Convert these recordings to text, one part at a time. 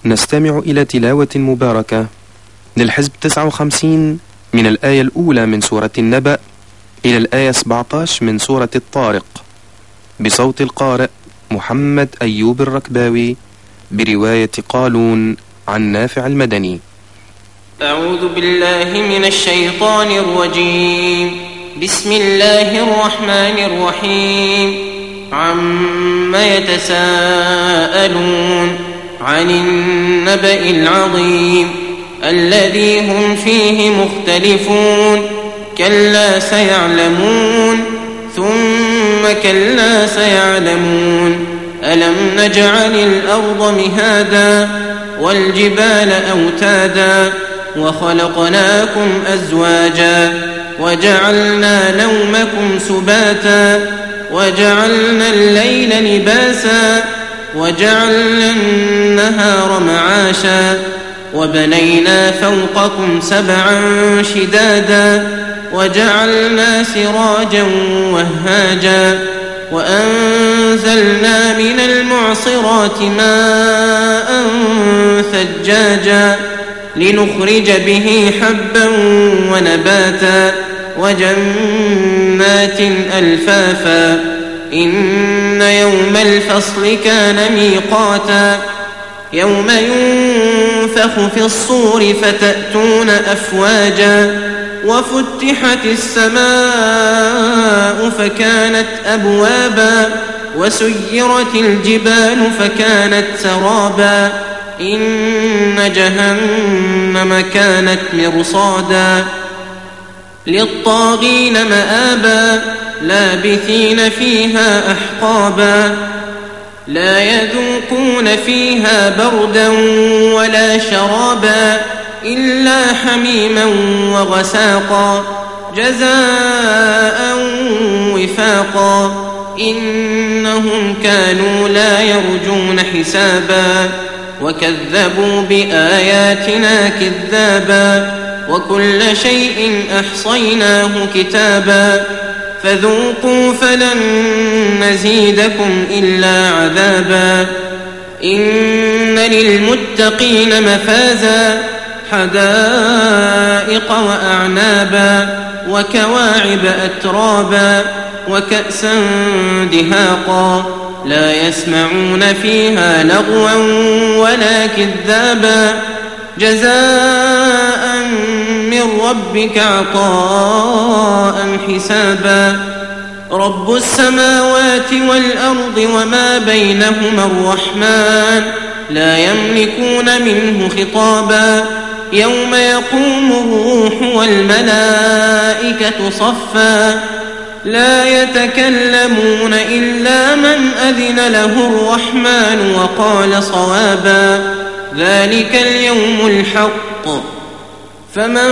نستمع إلى تلاوة مباركة للحزب 59 من الآية الأولى من سورة النبأ إلى الآية 17 من سورة الطارق، بصوت القارئ محمد أيوب الركباوي، برواية قالون عن نافع المدني. أعوذ بالله من الشيطان الرجيم. بسم الله الرحمن الرحيم. عما يتساءلون عن النبأ العظيم الذي هم فيه مختلفون. كلا سيعلمون ثم كلا سيعلمون. ألم نجعل الأرض مهادا والجبال أوتادا وخلقناكم أزواجا وجعلنا نومكم سباتا وجعلنا الليل لباسا وجعلنا النهار معاشا وبنينا فوقكم سبعا شدادا وجعلنا سراجا وهاجا وأنزلنا من المعصرات ماء ثجاجا لنخرج به حبا ونباتا وجنات ألفافا. إن يوم الفصل كان ميقاتا. يوم ينفخ في الصور فتأتون أفواجا وفتحت السماء فكانت أبوابا وسيرت الجبال فكانت سرابا. إن جهنم كانت مرصادا للطاغين مآبا لابثين فيها أحقابا. لا يذوقون فيها بردا ولا شرابا إلا حميما وغساقا جزاء وفاقا. إنهم كانوا لا يرجون حسابا وكذبوا بآياتنا كذابا وكل شيء أحصيناه كتابا. فذوقوا فلن نزيدكم إلا عذابا. إن للمتقين مفازا حدائق وأعنابا وكواعب أترابا وكأسا دهاقا لا يسمعون فيها لغوا ولا كذابا. جزاء من ربك عطاء حسابا. رب السماوات والأرض وما بينهما الرحمن لا يملكون منه خطابا. يوم يقوم الروح والملائكة صفا لا يتكلمون إلا من أذن له الرحمن وقال صوابا. ذلك اليوم الحق فمن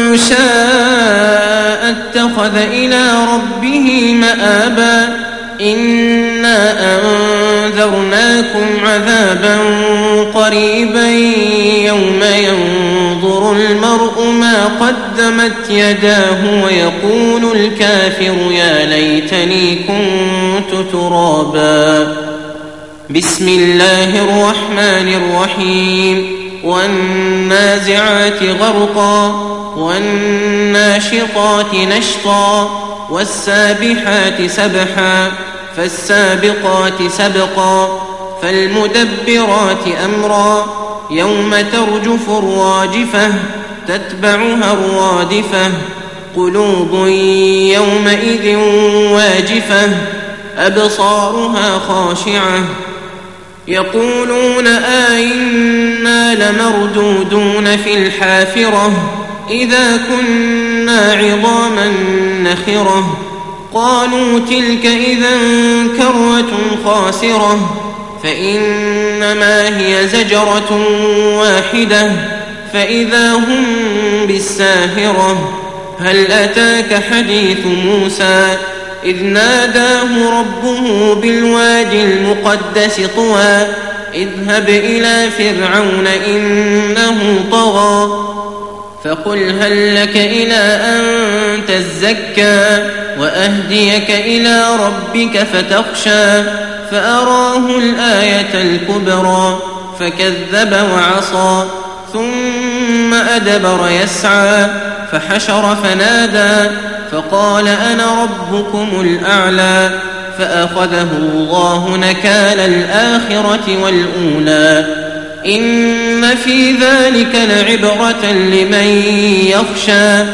شاء اتخذ إلى ربه مآبا. إنا أنذرناكم عذابا قريبا يوم ينظر المرء ما قدمت يداه ويقول الكافر يا ليتني كنت ترابا. بسم الله الرحمن الرحيم. والنازعات غرقا والناشطات نشطا والسابحات سبحا فالسابقات سبقا فالمدبرات أمرا. يوم ترجف الراجفة تتبعها الرادفة. قلوب يومئذ واجفة أبصارها خاشعة يقولون أئنا لمردودون في الحافرة إذا كنا عظاما نخرة. قالوا تلك إذا كرة خاسرة فإنما هي زجرة واحدة فإذا هم بالساهرة. هل أتاك حديث موسى إذ ناداه ربه بالوادي المقدس طوى اذهب إلى فرعون إنه طغى فقل هل لك إلى أن تزكى وأهديك إلى ربك فتخشى. فأراه الآية الكبرى فكذب وعصى ثم أدبر يسعى فحشر فنادى فقال أنا ربكم الأعلى فأخذه الله نكال الآخرة والأولى إن في ذلك لعبرة لمن يخشى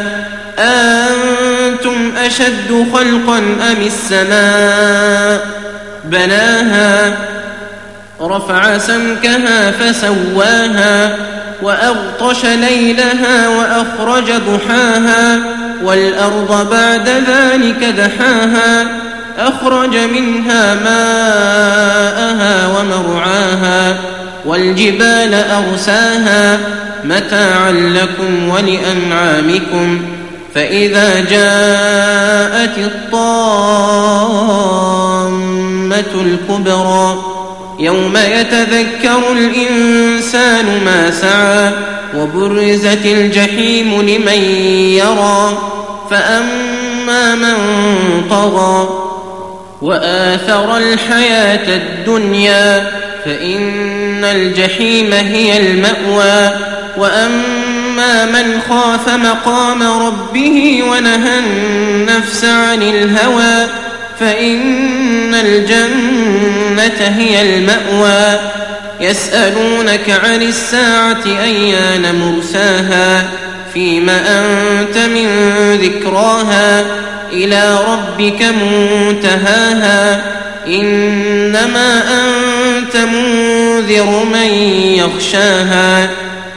أنتم أشد خلقا أم السماء بناها رفع سمكها فسواها وأغطش ليلها وأخرج ضحاها والأرض بعد ذلك دحاها أخرج منها ماءها ومرعاها والجبال أرساها متاعا لكم ولأنعامكم فإذا جاءت الطامة الكبرى يوم يتذكر الإنسان ما سعى وبرزت الجحيم لمن يرى فأما من طغى وآثر الحياة الدنيا فإن الجحيم هي المأوى وأما من خاف مقام ربه ونهى النفس عن الهوى فإن الجنة هي المأوى يسألونك عن الساعة أيان مرساها فيم أنت من ذكراها إلى ربك منتهاها إنما أنت منذر من يخشاها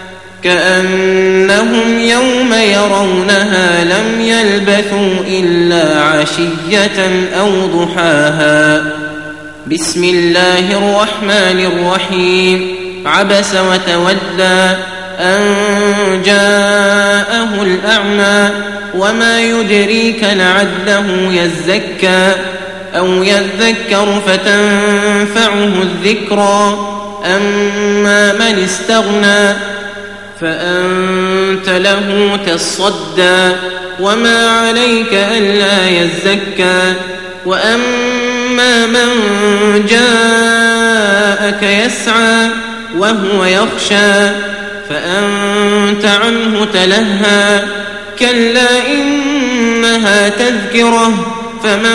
كأنهم يوم يرونها لم يلبثوا إلا عشية أو ضحاها بسم الله الرحمن الرحيم عبس وتولى أن جاءه الأعمى وما يدريك لعله يزكى أو يذكر فتنفعه الذكرى أما من استغنى فأنت له تصدى وما عليك ألا يزكى وأما من جاءك يسعى وهو يخشى فأنت عنه تلهى كلا إنها تذكرة فمن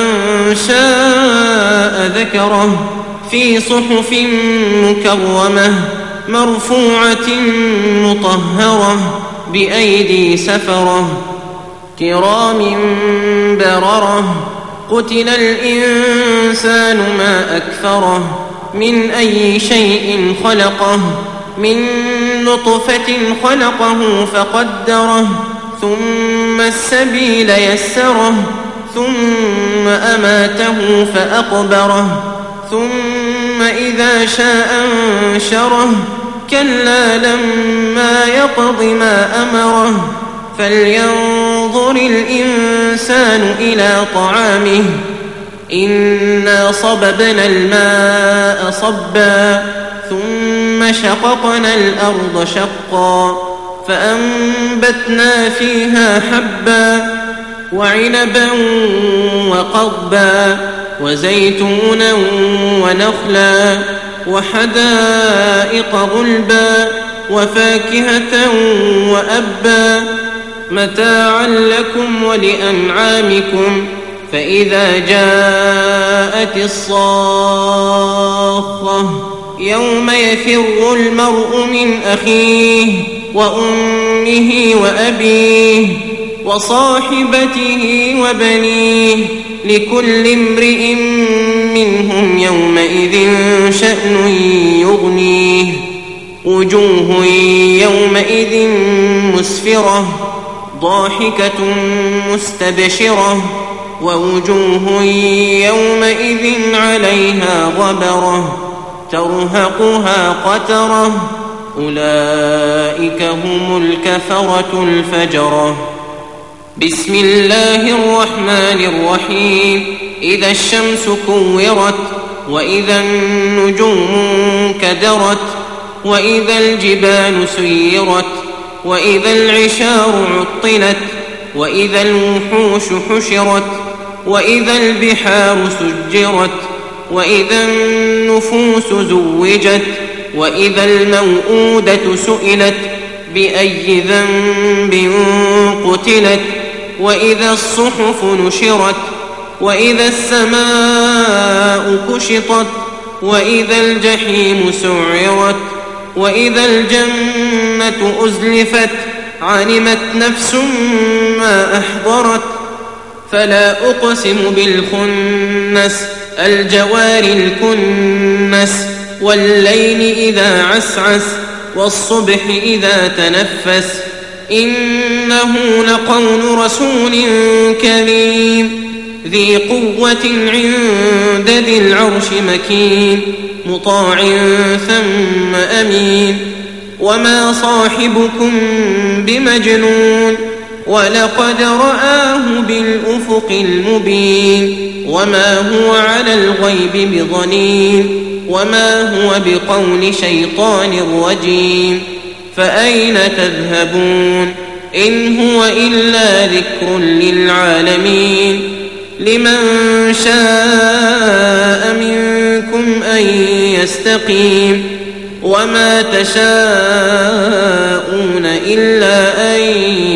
شاء ذكره في صحف مكرمة مرفوعة مطهرة بأيدي سفرة كرام بررة قتل الإنسان ما أكفره من أي شيء خلقه من نطفة خلقه فقدره ثم السبيل يسره ثم أماته فأقبره ثم إذا شاء أنشره كلا لما يقض ما أمره فلينظر الإنسان إلى طعامه إنا صببنا الماء صبا ثم شققنا الأرض شقا فأنبتنا فيها حبا وعنبا وقضبا وزيتونا ونخلا وحدائق غلبا وفاكهة وأبا متاعا لكم ولأنعامكم فإذا جاءت الصاخة يوم يفر المرء من أخيه وأمه وأبيه وصاحبته وبنيه لكل امرئ منهم يومئذ شأن يغنيه وجوه يومئذ مسفرة ضاحكة مستبشرة ووجوه يومئذ عليها غبرة ترهقها قترة أولئك هم الكفرة الفجرة بسم الله الرحمن الرحيم إذا الشمس كورت وإذا النجوم كدرت وإذا الجبال سيرت وإذا العشار عطلت وإذا الوحوش حشرت وإذا البحار سجرت وإذا النفوس زوجت وإذا الموءودة سئلت بأي ذنب قتلت وإذا الصحف نشرت وإذا السماء كشطت وإذا الجحيم سعرت وإذا الجنة أزلفت علمت نفس ما أحضرت فلا أقسم بالخنس الجوار الكنس والليل إذا عسعس والصبح إذا تنفس إنه لقول رسول كريم ذي قوة عند ذي العرش مكين مطاع ثم أمين وما صاحبكم بمجنون ولقد رآه بالأفق المبين وما هو على الغيب بضنين وما هو بقول شيطان رجيم فأين تذهبون إن هو إلا ذكر للعالمين لمن شاء منكم أن يستقيم وما تشاءون إلا أن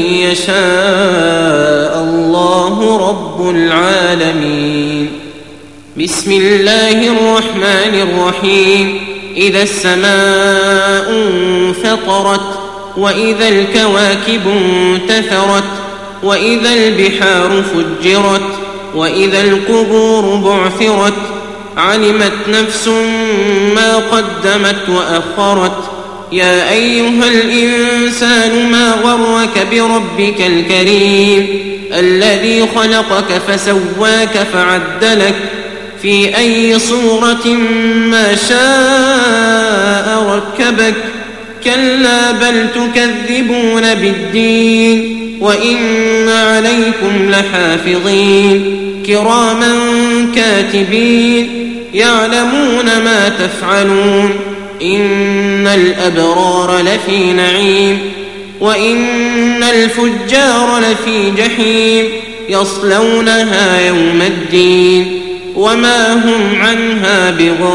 يشاء الله رب العالمين بسم الله الرحمن الرحيم إذا السماء انفطرت وإذا الكواكب انتثرت وإذا البحار فجرت وإذا القبور بعثرت علمت نفس ما قدمت وأخرت يا أيها الإنسان ما غرك بربك الكريم الذي خلقك فسواك فعدلك في أي صورة ما شاء ركبك كلا بل تكذبون بالدين وإن عليكم لحافظين كراما كاتبين يعلمون ما تفعلون إن الأبرار لفي نعيم وإن الفجار لفي جحيم يصلونها يوم الدين وما هم عنها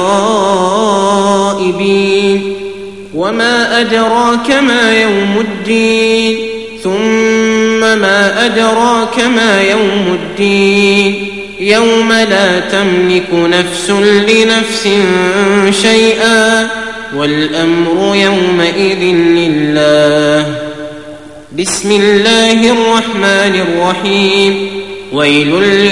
بغائبين وما أدراك ما يوم الدين ثم ما أدراك ما يوم الدين يوم لا تملك نفس لنفس شيئا والأمر يومئذ لله بسم الله الرحمن الرحيم ويل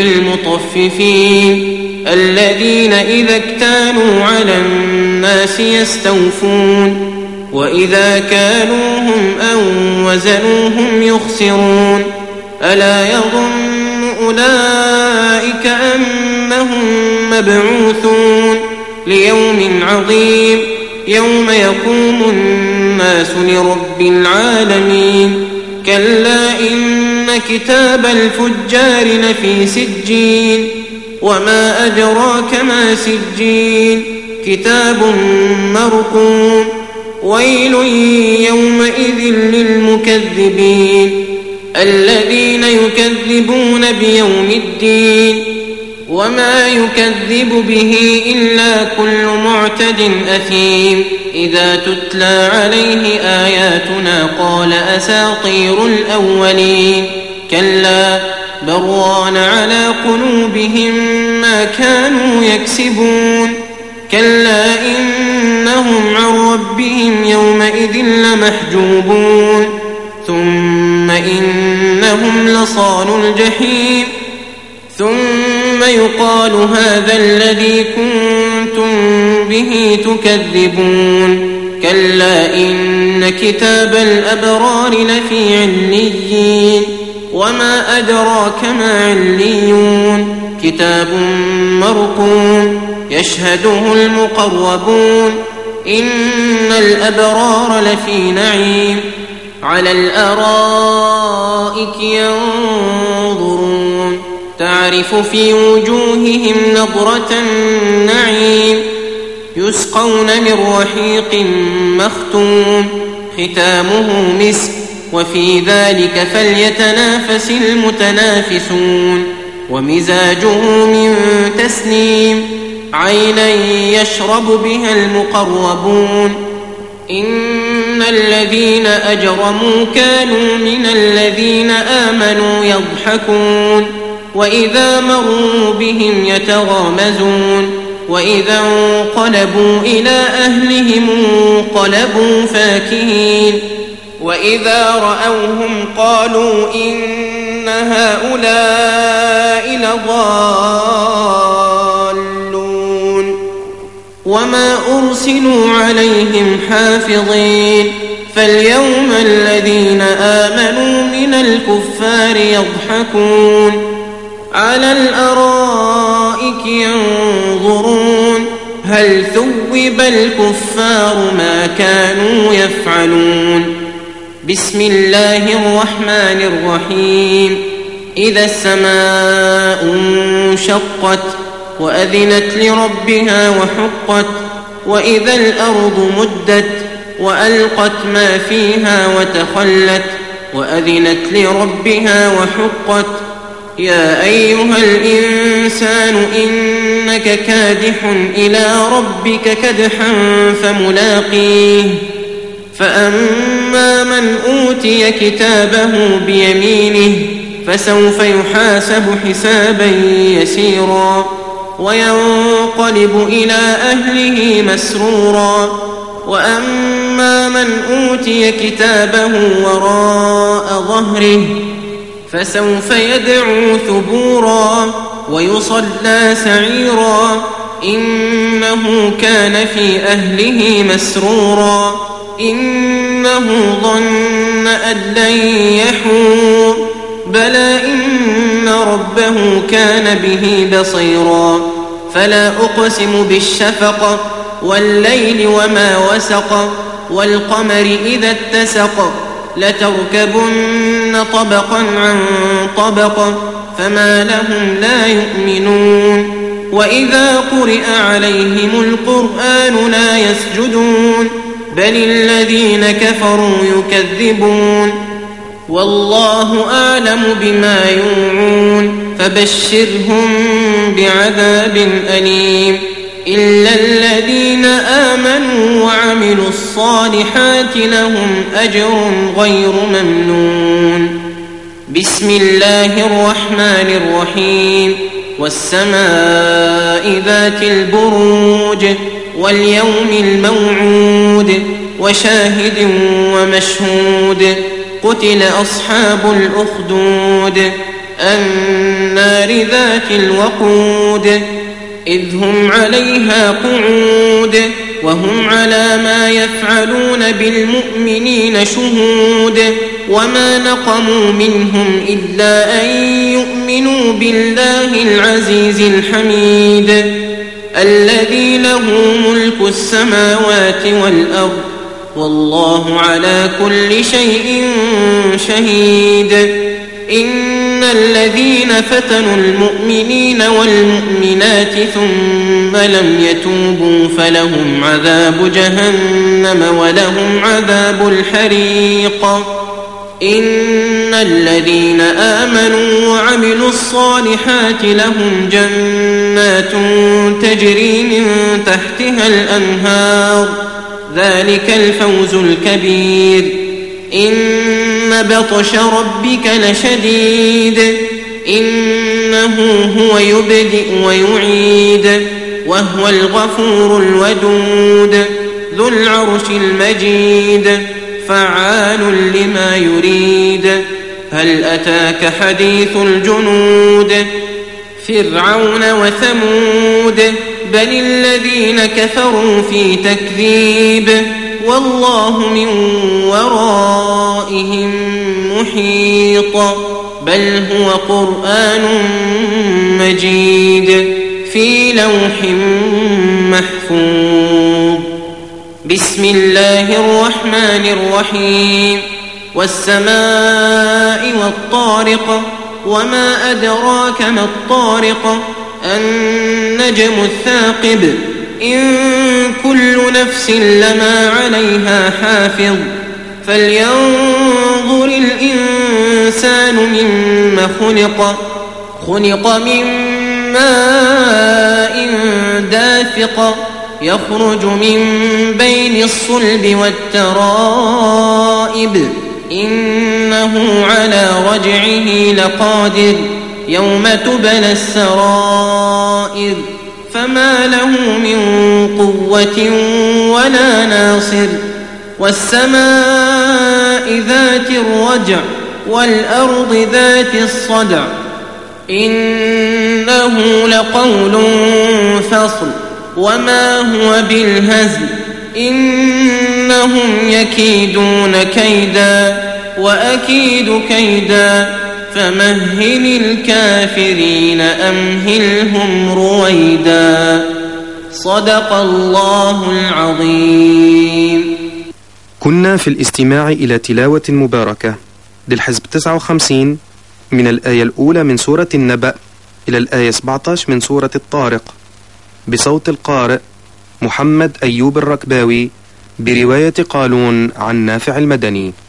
للمطففين الذين إذا اكتالوا على الناس يستوفون وإذا كالوهم أو وزنوهم يخسرون ألا يظن أولئك أنهم مبعوثون ليوم عظيم يوم يقوم الناس لرب العالمين كلا إن كتاب الفجار لفي سجين وما أدراك ما سجين كتاب مرقوم ويل يومئذ للمكذبين الذين يكذبون بيوم الدين وما يكذب به إلا كل معتد أثيم إذا تتلى عليه آياتنا قال أساطير الأولين كلا بران على قلوبهم ما كانوا يكسبون كلا إنهم عن ربهم يومئذ لمحجوبون ثم إنهم لصالوا الجحيم ثم يقال هذا الذي كنتم به تكذبون كلا إن كتاب الأبرار لفي عليين وما أدراك ما عليون كتاب مرقوم يشهده المقربون إن الأبرار لفي نعيم على الأرائك ينظرون تعرف في وجوههم نضرة النعيم يسقون من رحيق مختوم ختامه مسك وفي ذلك فليتنافس المتنافسون ومزاجه من تسنيم عينا يشرب بها المقربون إن الذين أجرموا كانوا من الذين آمنوا يضحكون وإذا مروا بهم يتغامزون وإذا انقلبوا إلى أهلهم انقلبوا فاكهين وإذا رأوهم قالوا إن هؤلاء لضالون وما أرسلوا عليهم حافظين فاليوم الذين آمنوا من الكفار يضحكون على الأرائك ينظرون هل ثوب الكفار ما كانوا يفعلون بسم الله الرحمن الرحيم إذا السماء انشقت وأذنت لربها وحقت وإذا الأرض مدت وألقت ما فيها وتخلت وأذنت لربها وحقت يا أيها الإنسان إنك كادح إلى ربك كدحا فملاقيه فأما من أوتي كتابه بيمينه فسوف يحاسب حسابا يسيرا وينقلب إلى أهله مسرورا وأما من أوتي كتابه وراء ظهره فسوف يدعو ثبورا ويصلى سعيرا إنه كان في أهله مسرورا إنه ظن أن لن يحور بلى إن ربه كان به بصيرا فلا أقسم بالشفق والليل وما وسق والقمر إذا اتسق لتركبن طبقا عن طبق فما لهم لا يؤمنون وإذا قرئ عليهم القرآن لا يسجدون بل الذين كفروا يكذبون والله أعلم بما يوعون فبشرهم بعذاب أليم إلا الذين آمنوا وعملوا الصالحات لهم أجر غير ممنون بسم الله الرحمن الرحيم والسماء ذات البروج واليوم الموعود وشاهد ومشهود قتل أصحاب الأخدود النار ذات الوقود إذ هم عليها قعود وهم على ما يفعلون بالمؤمنين شهود وما نقموا منهم إلا أن يؤمنوا بالله العزيز الحميد الذي له ملك السماوات والأرض والله على كل شيء شهيد إن الذين فتنوا المؤمنين والمؤمنات ثم لم يتوبوا فلهم عذاب جهنم ولهم عذاب الحريق إن الذين آمنوا وعملوا الصالحات لهم جنات تجري من تحتها الأنهار ذلك الفوز الكبير إن بطش ربك لشديد إنه هو يبدئ ويعيد وهو الغفور الودود ذو العرش المجيد فعال لما يريد هل أتاك حديث الجنود فرعون وثمود بل الذين كفروا في تكذيب والله من ورائهم محيط بل هو قرآن مجيد في لوح محفوظ بسم الله الرحمن الرحيم والسماء والطارق وما أدراك ما الطارق النجم الثاقب إن كل نفس لما عليها حافظ فلينظر الإنسان مما خلق من ماء دافق يخرج من بين الصلب والترائب إنه على رجعه لقادر يوم تبلى السرائر فما له من قوة ولا ناصر والسماء ذات الرجع والأرض ذات الصدع إنه لقول فصل وما هو بالهزل إنهم يكيدون كيدا وأكيد كيدا فمهل الكافرين أمهلهم رويدا صدق الله العظيم. كنا في الاستماع إلى تلاوة مباركة للحزب 59 من الآية الأولى من سورة النبأ إلى الآية 17 من سورة الطارق بصوت القارئ محمد أيوب الركباوي برواية قالون عن نافع المدني.